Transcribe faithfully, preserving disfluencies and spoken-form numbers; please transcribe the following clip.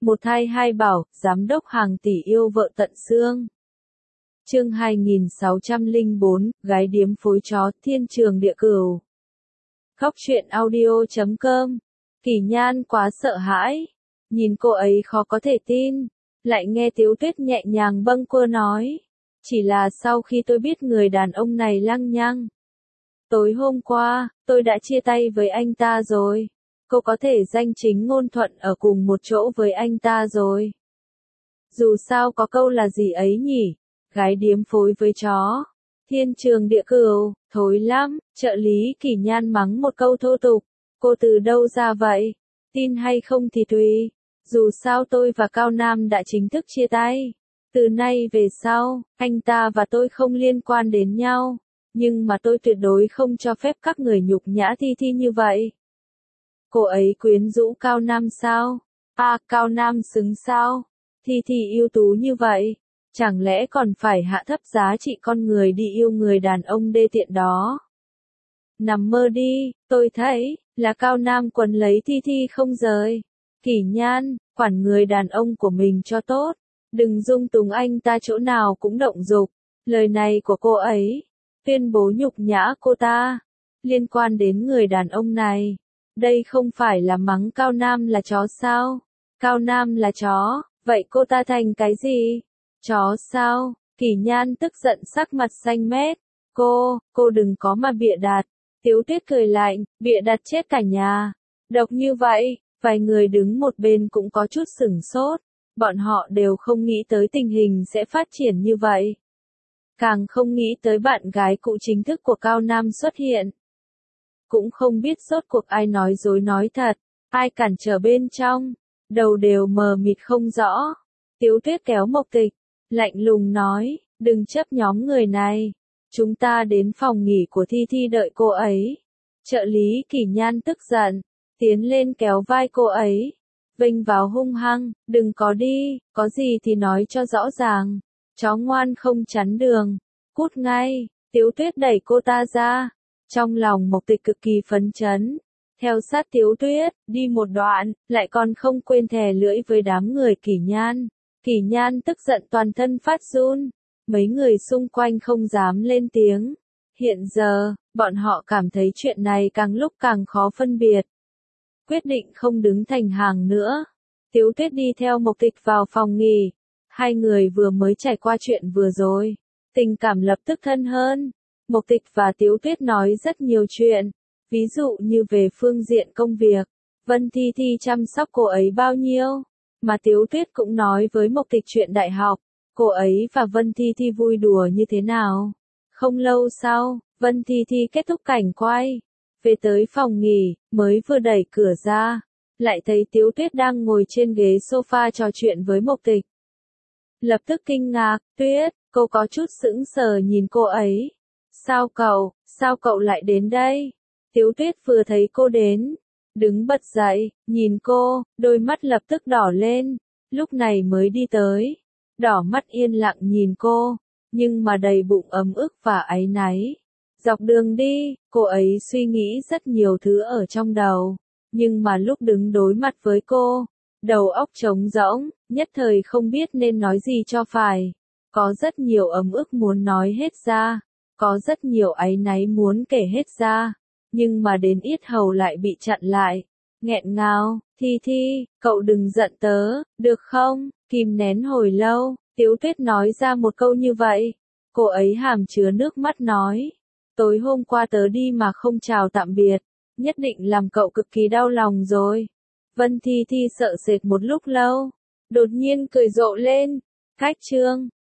Một thai hai bảo, giám đốc hàng tỷ yêu vợ tận xương. Chương hai nghìn sáu trăm lẻ bốn, gái điếm phối chó, thiên trường địa cửu. Khóc chuyện audio chấm com. Kỷ Nhan quá sợ hãi. Nhìn cô ấy khó có thể tin. Lại nghe Tiếu Tuyết nhẹ nhàng bâng quơ nói. Chỉ là sau khi tôi biết người đàn ông này lăng nhăng. Tối hôm qua, tôi đã chia tay với anh ta rồi. Cô có thể danh chính ngôn thuận ở cùng một chỗ với anh ta rồi. Dù sao có câu là gì ấy nhỉ? Gái điếm phối với chó. Thiên trường địa cửu, thối lắm. Trợ lý Kỷ Nhan mắng một câu thô tục. Cô từ đâu ra vậy? Tin hay không thì tùy. Dù sao tôi và Cao Nam đã chính thức chia tay. Từ nay về sau, anh ta và tôi không liên quan đến nhau. Nhưng mà tôi tuyệt đối không cho phép các người nhục nhã Thi Thi như vậy. Cô ấy quyến rũ Cao Nam sao? À, Cao Nam xứng sao? Thi Thi ưu tú như vậy. Chẳng lẽ còn phải hạ thấp giá trị con người đi yêu người đàn ông đê tiện đó? Nằm mơ đi, tôi thấy, là Cao Nam quấn lấy Thi Thi không rời. Kỷ Nhan, quản người đàn ông của mình cho tốt. Đừng dung túng anh ta chỗ nào cũng động dục. Lời này của cô ấy, tuyên bố nhục nhã cô ta. Liên quan đến người đàn ông này. Đây không phải là mắng Cao Nam là chó sao? Cao Nam là chó, vậy cô ta thành cái gì? Chó sao? Kỷ Nhan tức giận sắc mặt xanh mét. Cô, cô đừng có mà bịa đặt. Tiếu Tuyết cười lạnh, bịa đặt chết cả nhà. Độc như vậy, vài người đứng một bên cũng có chút sửng sốt. Bọn họ đều không nghĩ tới tình hình sẽ phát triển như vậy. Càng không nghĩ tới bạn gái cũ chính thức của Cao Nam xuất hiện. Cũng không biết rốt cuộc ai nói dối nói thật, ai cản trở bên trong, đầu đều mờ mịt không rõ. Tiếu Tuyết kéo Mộc Tịch, lạnh lùng nói, đừng chấp nhóm người này, chúng ta đến phòng nghỉ của Thi Thi đợi cô ấy. Trợ lý Kỷ Nhan tức giận, tiến lên kéo vai cô ấy, vênh vào hung hăng, đừng có đi, có gì thì nói cho rõ ràng, chó ngoan không chắn đường, cút ngay. Tiếu Tuyết đẩy cô ta ra. Trong lòng Mộc Tịch cực kỳ phấn chấn, theo sát Tiếu Tuyết, đi một đoạn, lại còn không quên thè lưỡi với đám người Kỷ Nhan. Kỷ Nhan tức giận toàn thân phát run, mấy người xung quanh không dám lên tiếng. Hiện giờ, bọn họ cảm thấy chuyện này càng lúc càng khó phân biệt. Quyết định không đứng thành hàng nữa. Tiếu Tuyết đi theo Mộc Tịch vào phòng nghỉ. Hai người vừa mới trải qua chuyện vừa rồi, tình cảm lập tức thân hơn. Mộc Tịch và Tiếu Tuyết nói rất nhiều chuyện, ví dụ như về phương diện công việc, Vân Thi Thi chăm sóc cô ấy bao nhiêu, mà Tiếu Tuyết cũng nói với Mộc Tịch chuyện đại học, cô ấy và Vân Thi Thi vui đùa như thế nào. Không lâu sau, Vân Thi Thi kết thúc cảnh quay, về tới phòng nghỉ, mới vừa đẩy cửa ra, lại thấy Tiếu Tuyết đang ngồi trên ghế sofa trò chuyện với Mộc Tịch. Lập tức kinh ngạc, Tuyết, cô có chút sững sờ nhìn cô ấy. Sao cậu, sao cậu lại đến đây? Tiếu Tuyết vừa thấy cô đến, đứng bật dậy, nhìn cô, đôi mắt lập tức đỏ lên, lúc này mới đi tới, đỏ mắt yên lặng nhìn cô, nhưng mà đầy bụng ấm ức và áy náy. Dọc đường đi, cô ấy suy nghĩ rất nhiều thứ ở trong đầu, nhưng mà lúc đứng đối mặt với cô, đầu óc trống rỗng, nhất thời không biết nên nói gì cho phải. Có rất nhiều ấm ức muốn nói hết ra. Có rất nhiều áy náy muốn kể hết ra, nhưng mà đến yết hầu lại bị chặn lại. Nghẹn ngào, Thi Thi, cậu đừng giận tớ, được không? Kìm nén hồi lâu, Tiếu Tuyết nói ra một câu như vậy. Cô ấy hàm chứa nước mắt nói. Tối hôm qua tớ đi mà không chào tạm biệt, nhất định làm cậu cực kỳ đau lòng rồi. Vân Thi Thi sợ sệt một lúc lâu, đột nhiên cười rộ lên. Cách chương.